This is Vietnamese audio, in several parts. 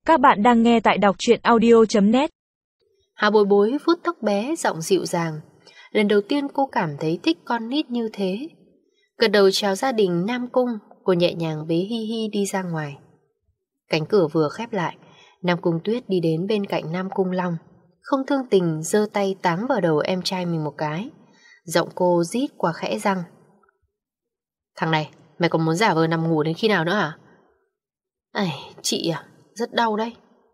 Các bạn đang nghe tại đọc truyện audio.net. Hà Bối Bối vuốt tóc bé, giọng dịu dàng. Lần đầu tiên cô cảm thấy thích con nít như thế. Gật đầu chào gia đình Nam Cung, cô nhẹ nhàng bế Hi Hi đi ra ngoài. Cánh cửa vừa khép lại, Nam Cung Tuyết đi đến bên cạnh Nam Cung Long, không thương tình giơ tay táng vào đầu em trai mình một cái. Giọng cô rít qua khẽ răng: "Thằng này, mày còn muốn giả vờ nằm ngủ đến khi nào nữa hả?" "Ây, chị à, rất đau đấy."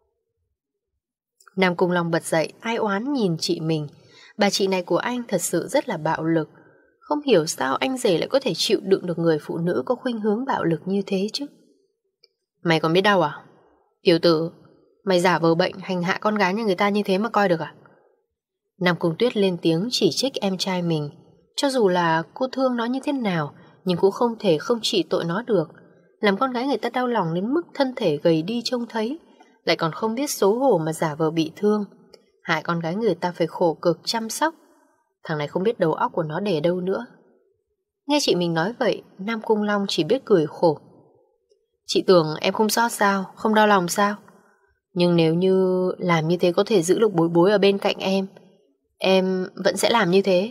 Nam Cung Long bật dậy, ai oán nhìn chị mình. Bà chị này của anh thật sự rất là bạo lực. Không hiểu sao anh rể lại có thể chịu đựng được người phụ nữ có khuynh hướng bạo lực như thế chứ. "Mày còn biết đau à? Tiểu tử, mày giả vờ bệnh hành hạ con gái nhà người ta như thế mà coi được à?" Nam Cung Tuyết lên tiếng chỉ trích em trai mình. Cho dù là cô thương nó như thế nào, nhưng cũng không thể không trị tội nó được. Làm con gái người ta đau lòng đến mức thân thể gầy đi trông thấy, lại còn không biết xấu hổ mà giả vờ bị thương, hại con gái người ta phải khổ cực chăm sóc. Thằng này không biết đầu óc của nó để đâu nữa. Nghe chị mình nói vậy, Nam Cung Long chỉ biết cười khổ. "Chị tưởng em không xót sao, không đau lòng sao? Nhưng nếu như làm như thế có thể giữ được Bối Bối ở bên cạnh em vẫn sẽ làm như thế."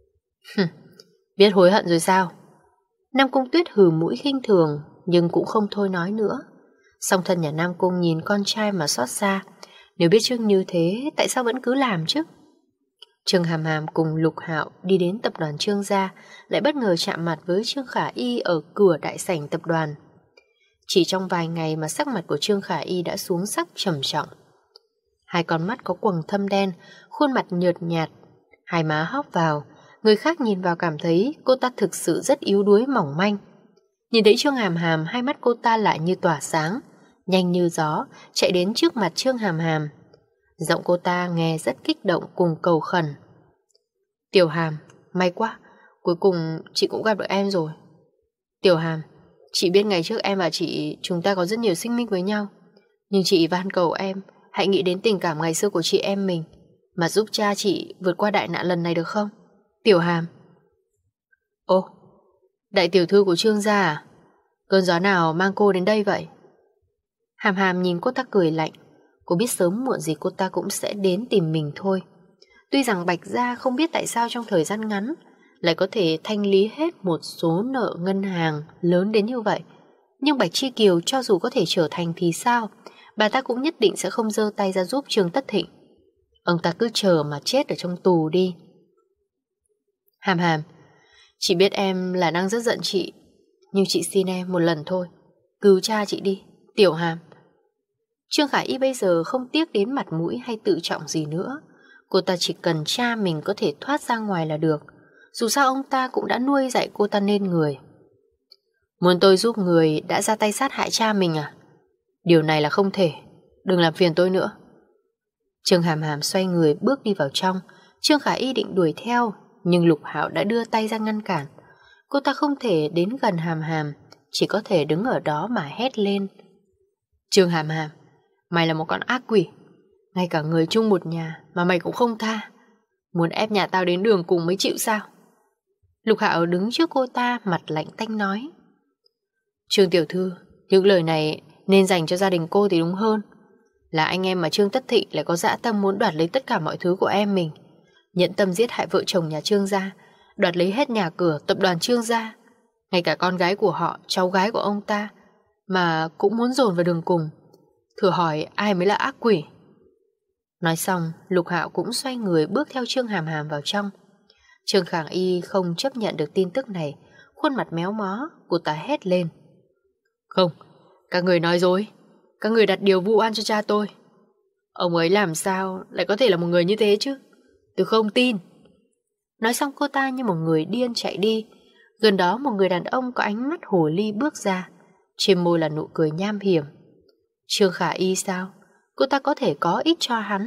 "Biết hối hận rồi sao?" Nam Cung Tuyết hừ mũi khinh thường, nhưng cũng không thôi nói nữa. Song thân nhà Nam Cung nhìn con trai mà xót xa. Nếu biết trước như thế, tại sao vẫn cứ làm chứ? Trương Hàm Hàm cùng Lục Hạo đi đến tập đoàn Trương gia, lại bất ngờ chạm mặt với Trương Khả Y ở cửa đại sảnh tập đoàn. Chỉ trong vài ngày mà sắc mặt của Trương Khả Y đã xuống sắc trầm trọng. Hai con mắt có quầng thâm đen, khuôn mặt nhợt nhạt, hai má hóp vào. Người khác nhìn vào cảm thấy cô ta thực sự rất yếu đuối mỏng manh. Nhìn thấy Trương Hàm Hàm, hai mắt cô ta lại như tỏa sáng, nhanh như gió, chạy đến trước mặt Trương Hàm Hàm. Giọng cô ta nghe rất kích động cùng cầu khẩn. "Tiểu Hàm, may quá, cuối cùng chị cũng gặp được em rồi. Tiểu Hàm, chị biết ngày trước em và chị chúng ta có rất nhiều xích mích với nhau, nhưng chị van cầu em hãy nghĩ đến tình cảm ngày xưa của chị em mình, mà giúp cha chị vượt qua đại nạn lần này được không? Tiểu Hàm." "Ô, đại tiểu thư của Trương gia à? Cơn gió nào mang cô đến đây vậy?" Hàm Hàm nhìn cô ta cười lạnh. Cô biết sớm muộn gì cô ta cũng sẽ đến tìm mình thôi. Tuy rằng Bạch Gia không biết tại sao trong thời gian ngắn lại có thể thanh lý hết một số nợ ngân hàng lớn đến như vậy, nhưng Bạch Chi Kiều cho dù có thể trở thành thì sao, bà ta cũng nhất định sẽ không giơ tay ra giúp Trương Tất Thịnh. Ông ta cứ chờ mà chết ở trong tù đi. "Hàm Hàm, chị biết em là đang rất giận chị, nhưng chị xin em một lần thôi, cứu cha chị đi, Tiểu Hàm." Trương Khả Y bây giờ không tiếc đến mặt mũi hay tự trọng gì nữa. Cô ta chỉ cần cha mình có thể thoát ra ngoài là được. Dù sao ông ta cũng đã nuôi dạy cô ta nên người. "Muốn tôi giúp người đã ra tay sát hại cha mình à? Điều này là không thể. Đừng làm phiền tôi nữa." Trương Hàm Hàm xoay người bước đi vào trong. Trương Khả Y định đuổi theo, nhưng Lục Hạo đã đưa tay ra ngăn cản. Cô ta không thể đến gần Hàm Hàm, chỉ có thể đứng ở đó mà hét lên. "Trương Hàm Hàm, mày là một con ác quỷ. Ngay cả người chung một nhà mà mày cũng không tha. Muốn ép nhà tao đến đường cùng mới chịu sao?" Lục Hạo đứng trước cô ta, mặt lạnh tanh nói. "Trương tiểu thư, những lời này nên dành cho gia đình cô thì đúng hơn. Là anh em mà Trương Tất Thịnh lại có dã tâm muốn đoạt lấy tất cả mọi thứ của em mình, nhẫn tâm giết hại vợ chồng nhà Trương gia, đoạt lấy hết nhà cửa tập đoàn Trương gia, ngay cả con gái của họ, cháu gái của ông ta, mà cũng muốn dồn vào đường cùng. Thử hỏi ai mới là ác quỷ?" Nói xong, Lục Hạo cũng xoay người bước theo Trương Hàm Hàm vào trong. Trương Khả Y không chấp nhận được tin tức này, khuôn mặt méo mó, cô ta hét lên. "Không, các người nói dối. Các người đặt điều vu oan cho cha tôi. Ông ấy làm sao lại có thể là một người như thế chứ? Tôi không tin." Nói xong cô ta như một người điên chạy đi. Gần đó một người đàn ông có ánh mắt hồ ly bước ra, trên môi là nụ cười nham hiểm. Trương Khả Y sao? Cô ta có thể có ít cho hắn.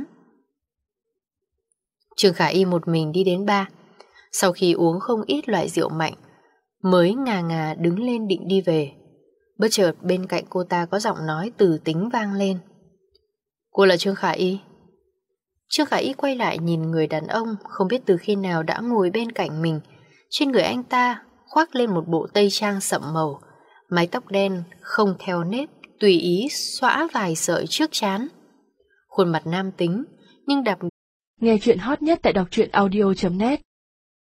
Trương Khả Y một mình đi đến bar. Sau khi uống không ít loại rượu mạnh, mới ngà ngà đứng lên định đi về. Bất chợt bên cạnh cô ta có giọng nói từ tính vang lên. "Cô là Trương Khả Y?" Trương Khả Y quay lại nhìn người đàn ông không biết từ khi nào đã ngồi bên cạnh mình. Trên người anh ta khoác lên một bộ tây trang sậm màu, mái tóc đen không theo nếp tùy ý xõa vài sợi trước trán. Khuôn mặt nam tính, nhưng đặc. Nghe chuyện hot nhất tại đọc truyện audio.net